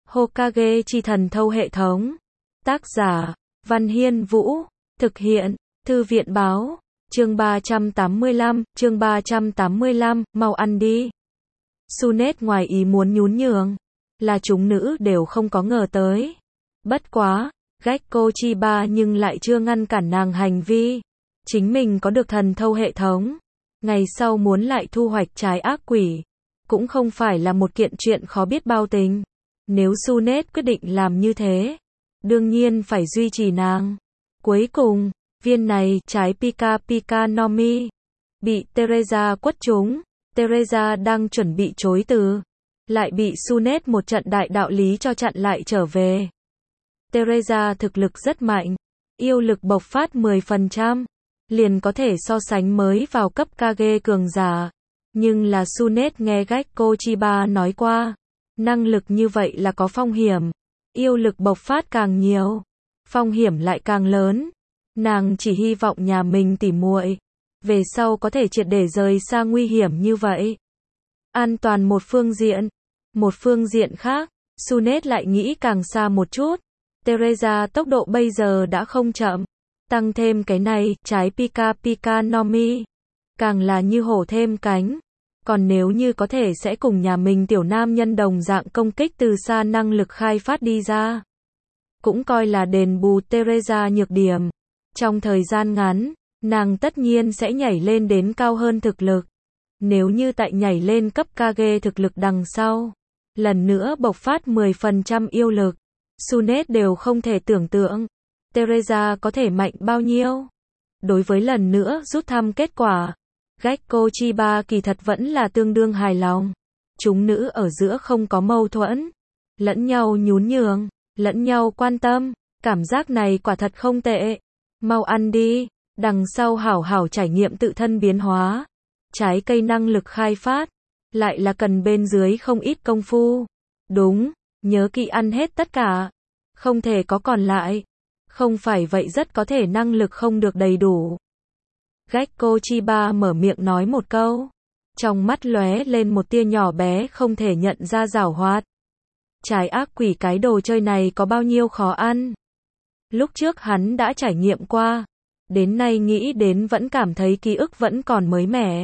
Hokage chi thần thâu hệ thống. Tác giả, Văn Hiên Vũ. Thực hiện, Thư viện Báo. Chương 385, mau ăn đi. Sunet ngoài ý muốn nhún nhường. Là chúng nữ đều không có ngờ tới. Bất quá, Gekko Chiba nhưng lại chưa ngăn cản nàng hành vi. Chính mình có được thần thâu hệ thống. Ngày sau muốn lại thu hoạch trái ác quỷ. Cũng không phải là một kiện chuyện khó biết bao tình. Nếu Sunet quyết định làm như thế, đương nhiên phải duy trì nàng. Cuối cùng, viên này, trái Pika Pika no Mi, bị Teresa quất trúng. Teresa đang chuẩn bị chối từ, lại bị Sunet một trận đại đạo lý cho chặn lại trở về. Teresa thực lực rất mạnh, yêu lực bộc phát 10%, liền có thể so sánh mới vào cấp Kage cường giả. Nhưng là Sunet nghe Gekko Chiba nói qua, năng lực như vậy là có phong hiểm, yêu lực bộc phát càng nhiều, phong hiểm lại càng lớn. Nàng chỉ hy vọng nhà mình tỉ muội về sau có thể triệt để rời xa nguy hiểm như vậy. An toàn một phương diện khác, Sunet lại nghĩ càng xa một chút. Teresa tốc độ bây giờ đã không chậm, tăng thêm cái này, trái Pika Pika no Mi, càng là như hổ thêm cánh. Còn nếu như có thể sẽ cùng nhà mình tiểu nam nhân đồng dạng công kích từ xa năng lực khai phát đi ra. Cũng coi là đền bù Teresa nhược điểm. Trong thời gian ngắn, nàng tất nhiên sẽ nhảy lên đến cao hơn thực lực. Nếu như tại nhảy lên cấp Kage thực lực đằng sau, lần nữa bộc phát 10% yêu lực, Sunet đều không thể tưởng tượng Teresa có thể mạnh bao nhiêu. Đối với lần nữa rút thăm kết quả, Gekko Chiba kỳ thật vẫn là tương đương hài lòng. Chúng nữ ở giữa không có mâu thuẫn, lẫn nhau nhún nhường, lẫn nhau quan tâm, cảm giác này quả thật không tệ. Mau ăn đi, đằng sau hảo hảo trải nghiệm tự thân biến hóa. Trái cây năng lực khai phát, lại là cần bên dưới không ít công phu. Đúng, nhớ kỹ ăn hết tất cả, không thể có còn lại. Không phải vậy rất có thể năng lực không được đầy đủ. Gekko Chiba mở miệng nói một câu, trong mắt lóe lên một tia nhỏ bé không thể nhận ra giảo hoạt. Trái ác quỷ cái đồ chơi này có bao nhiêu khó ăn. Lúc trước hắn đã trải nghiệm qua, đến nay nghĩ đến vẫn cảm thấy ký ức vẫn còn mới mẻ.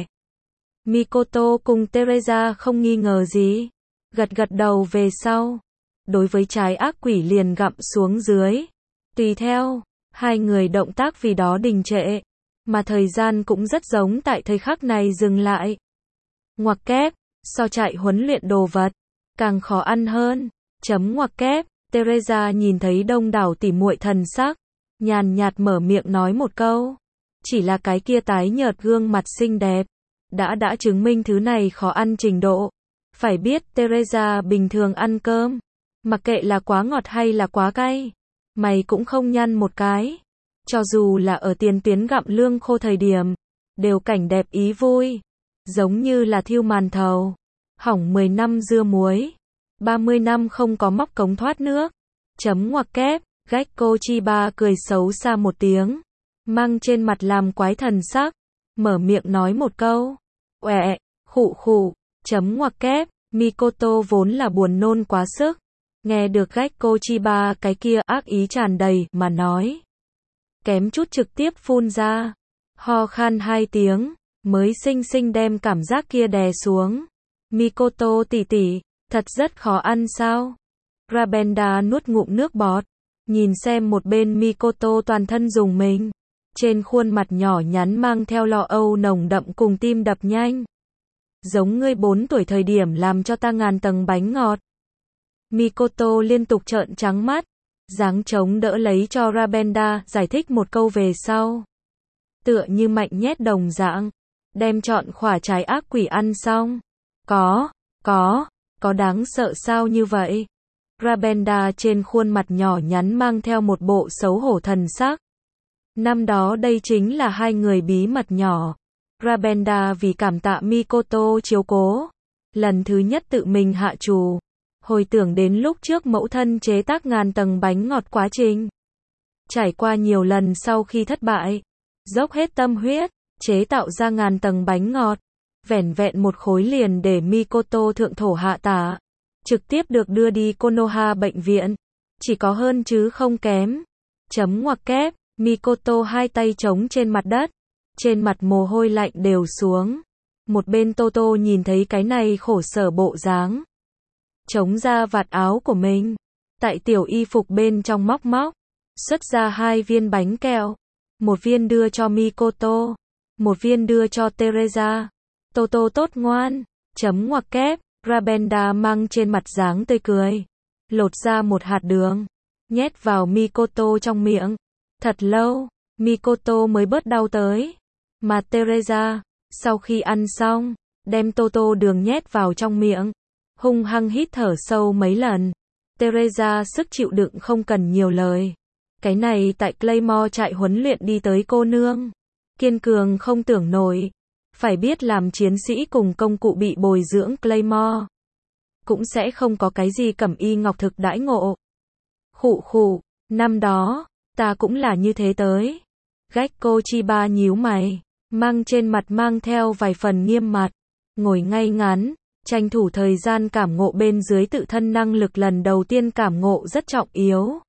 Mikoto cùng Teresa không nghi ngờ gì, gật gật đầu về sau. Đối với trái ác quỷ liền gặm xuống dưới. Tùy theo, hai người động tác vì đó đình trệ, mà thời gian cũng rất giống tại thời khắc này dừng lại. Ngoặc kép, so chạy huấn luyện đồ vật, càng khó ăn hơn. Ngoặc kép, Teresa nhìn thấy đông đảo tỉ muội thần sắc, nhàn nhạt mở miệng nói một câu. Chỉ là cái kia tái nhợt gương mặt xinh đẹp, đã chứng minh thứ này khó ăn trình độ. Phải biết Teresa bình thường ăn cơm, mặc kệ là quá ngọt hay là quá cay, mày cũng không nhăn một cái. Cho dù là ở tiền tuyến gặm lương khô thời điểm, đều cảnh đẹp ý vui. Giống như là thiêu màn thầu, hỏng 10 năm dưa muối, 30 năm không có móc cống thoát nước. Ngoặc kép, Gekko Chiba cười xấu xa một tiếng, mang trên mặt làm quái thần sắc, mở miệng nói một câu. Uẹ, khụ khụ, ngoặc kép, Mikoto vốn là buồn nôn quá sức. Nghe được Gekko Chiba cái kia ác ý tràn đầy mà nói, kém chút trực tiếp phun ra, ho khan 2 tiếng, mới xinh xinh đem cảm giác kia đè xuống. Mikoto tỷ tỷ, thật rất khó ăn sao? Rabenda nuốt ngụm nước bọt, nhìn xem một bên Mikoto toàn thân rùng mình, trên khuôn mặt nhỏ nhắn mang theo lo âu nồng đậm cùng tim đập nhanh. Giống ngươi 4 tuổi thời điểm làm cho ta ngàn tầng bánh ngọt. Mikoto liên tục trợn trắng mắt, dáng chống đỡ lấy cho Rabenda giải thích một câu về sau. Tựa như mạnh nhét đồng dạng, đem trọn khỏa trái ác quỷ ăn xong. Có đáng sợ sao như vậy? Rabenda trên khuôn mặt nhỏ nhắn mang theo một bộ xấu hổ thần sắc. Năm đó đây chính là hai người bí mật nhỏ. Rabenda vì cảm tạ Mikoto chiếu cố, lần thứ nhất tự mình hạ trù. Hồi tưởng đến lúc trước mẫu thân chế tác ngàn tầng bánh ngọt quá trình. Trải qua nhiều lần sau khi thất bại, dốc hết tâm huyết, chế tạo ra ngàn tầng bánh ngọt. Vẻn vẹn một khối liền để Mikoto thượng thổ hạ tả. trực tiếp được đưa đi Konoha bệnh viện. Chỉ có hơn chứ không kém. Chấm ngoặc kép, Mikoto hai tay trống trên mặt đất. Trên mặt mồ hôi lạnh đều xuống. Một bên Toto nhìn thấy cái này khổ sở bộ dáng. Chống ra vạt áo của mình. Tại tiểu y phục bên trong móc xuất ra 2 viên bánh kẹo. Một viên đưa cho Mikoto. Một viên đưa cho Teresa. Toto tốt ngoan. Chấm ngoặc kép, Rabenda mang trên mặt dáng tươi cười. Lột ra một hạt đường. Nhét vào Mikoto trong miệng. Thật lâu, Mikoto mới bớt đau tới. Mà Teresa, sau khi ăn xong, đem Toto đường nhét vào trong miệng. Hung hăng hít thở sâu mấy lần. Teresa sức chịu đựng không cần nhiều lời. Cái này tại Claymore trại huấn luyện đi tới cô nương. Kiên cường không tưởng nổi. Phải biết làm chiến sĩ cùng công cụ bị bồi dưỡng Claymore. Cũng sẽ không có cái gì cẩm y ngọc thực đãi ngộ. Khụ khụ, năm đó, ta cũng là như thế tới. Gekko Chiba nhíu mày, mang trên mặt mang theo vài phần nghiêm mặt. Ngồi ngay ngắn, tranh thủ thời gian cảm ngộ bên dưới tự thân năng lực lần đầu tiên cảm ngộ rất trọng yếu.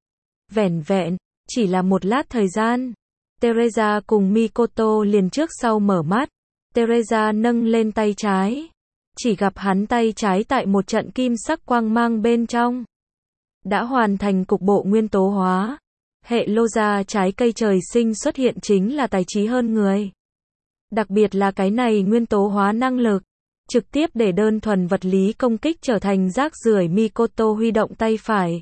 Vẻn vẹn, chỉ là một lát thời gian. Teresa cùng Mikoto liền trước sau mở mắt. Teresa nâng lên tay trái. Chỉ gặp hắn tay trái tại một trận kim sắc quang mang bên trong. Đã hoàn thành cục bộ nguyên tố hóa. Hệ lô gia trái cây trời sinh xuất hiện chính là tài trí hơn người. Đặc biệt là cái này nguyên tố hóa năng lực. Trực tiếp để đơn thuần vật lý công kích trở thành rác rưởi. Mikoto huy động tay phải.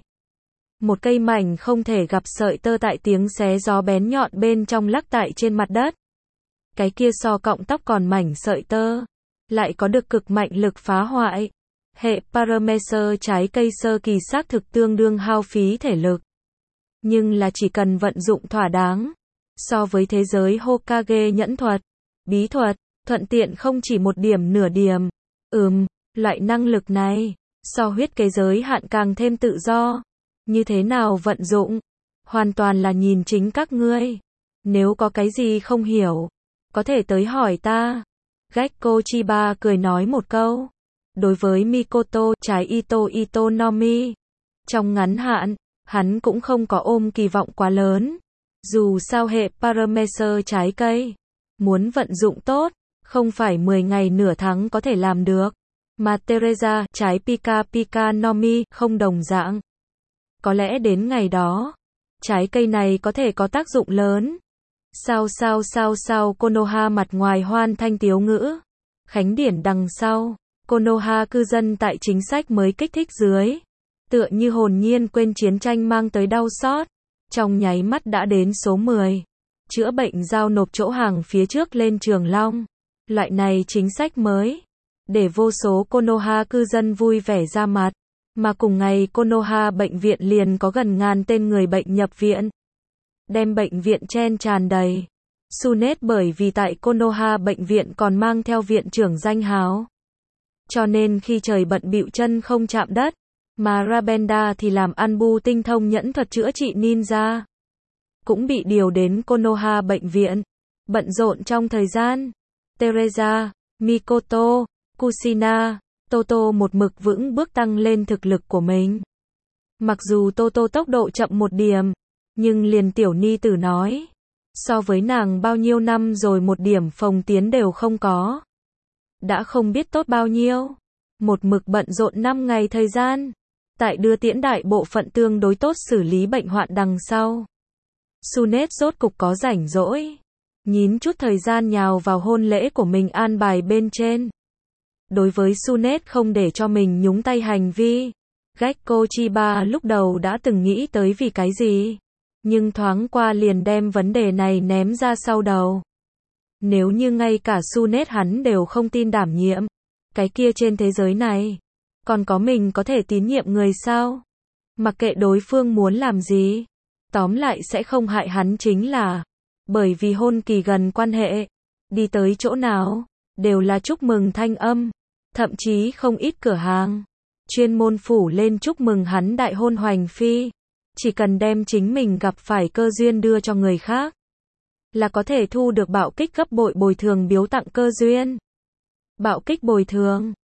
Một cây mảnh không thể gặp sợi tơ tại tiếng xé gió bén nhọn bên trong lắc tại trên mặt đất. Cái kia so cọng tóc còn mảnh sợi tơ. Lại có được cực mạnh lực phá hoại. Hệ Paramecer trái cây sơ kỳ xác thực tương đương hao phí thể lực. Nhưng là chỉ cần vận dụng thỏa đáng. So với thế giới Hokage nhẫn thuật, bí thuật, thuận tiện không chỉ một điểm nửa điểm. Loại năng lực này, so huyết kế giới hạn càng thêm tự do. Như thế nào vận dụng? Hoàn toàn là nhìn chính các ngươi. Nếu có cái gì không hiểu, có thể tới hỏi ta. Gekko Chiba cười nói một câu. Đối với Mikoto trái Itonomi. Trong ngắn hạn, hắn cũng không có ôm kỳ vọng quá lớn. Dù sao hệ Paramecer trái cây, muốn vận dụng tốt, không phải 10 ngày nửa tháng có thể làm được. Mà Teresa trái Pika Nomi không đồng dạng. Có lẽ đến ngày đó, trái cây này có thể có tác dụng lớn. Sao Konoha mặt ngoài hoan thanh tiếu ngữ. Khánh điển đằng sau, Konoha cư dân tại chính sách mới kích thích dưới. Tựa như hồn nhiên quên chiến tranh mang tới đau xót. Trong nháy mắt đã đến số 10. Chữa bệnh giao nộp chỗ hàng phía trước lên Trường Long. Loại này chính sách mới. Để vô số Konoha cư dân vui vẻ ra mặt. Mà cùng ngày Konoha bệnh viện liền có gần ngàn tên người bệnh nhập viện. Đem bệnh viện chen tràn đầy. Tsunade bởi vì tại Konoha bệnh viện còn mang theo viện trưởng danh hào. Cho nên khi trời bận bịu chân không chạm đất. Mà Rabenda thì làm Anbu tinh thông nhẫn thuật chữa trị ninja. Cũng bị điều đến Konoha bệnh viện. Bận rộn trong thời gian. Teresa, Mikoto, Kushina, Toto một mực vững bước tăng lên thực lực của mình. Mặc dù Toto tốc độ chậm một điểm, nhưng liền tiểu ni tử nói. So với nàng bao nhiêu năm rồi một điểm phồng tiến đều không có. Đã không biết tốt bao nhiêu. Một mực bận rộn 5 ngày thời gian. Tại đưa tiễn đại bộ phận tương đối tốt xử lý bệnh hoạn đằng sau. Tsunade rốt cục có rảnh rỗi. Nhín chút thời gian nhào vào hôn lễ của mình an bài bên trên. Đối với Tsunade không để cho mình nhúng tay hành vi. Gekko Chiba lúc đầu đã từng nghĩ tới vì cái gì. Nhưng thoáng qua liền đem vấn đề này ném ra sau đầu. Nếu như ngay cả Tsunade hắn đều không tin đảm nhiệm. Cái kia trên thế giới này. Còn có mình có thể tín nhiệm người sao? Mặc kệ đối phương muốn làm gì. Tóm lại sẽ không hại hắn chính là. Bởi vì hôn kỳ gần quan hệ. Đi tới chỗ nào. Đều là chúc mừng thanh âm. Thậm chí không ít cửa hàng. Chuyên môn phủ lên chúc mừng hắn đại hôn hoành phi. Chỉ cần đem chính mình gặp phải cơ duyên đưa cho người khác. Là có thể thu được bạo kích gấp bội bồi thường biếu tặng cơ duyên. Bạo kích bồi thường.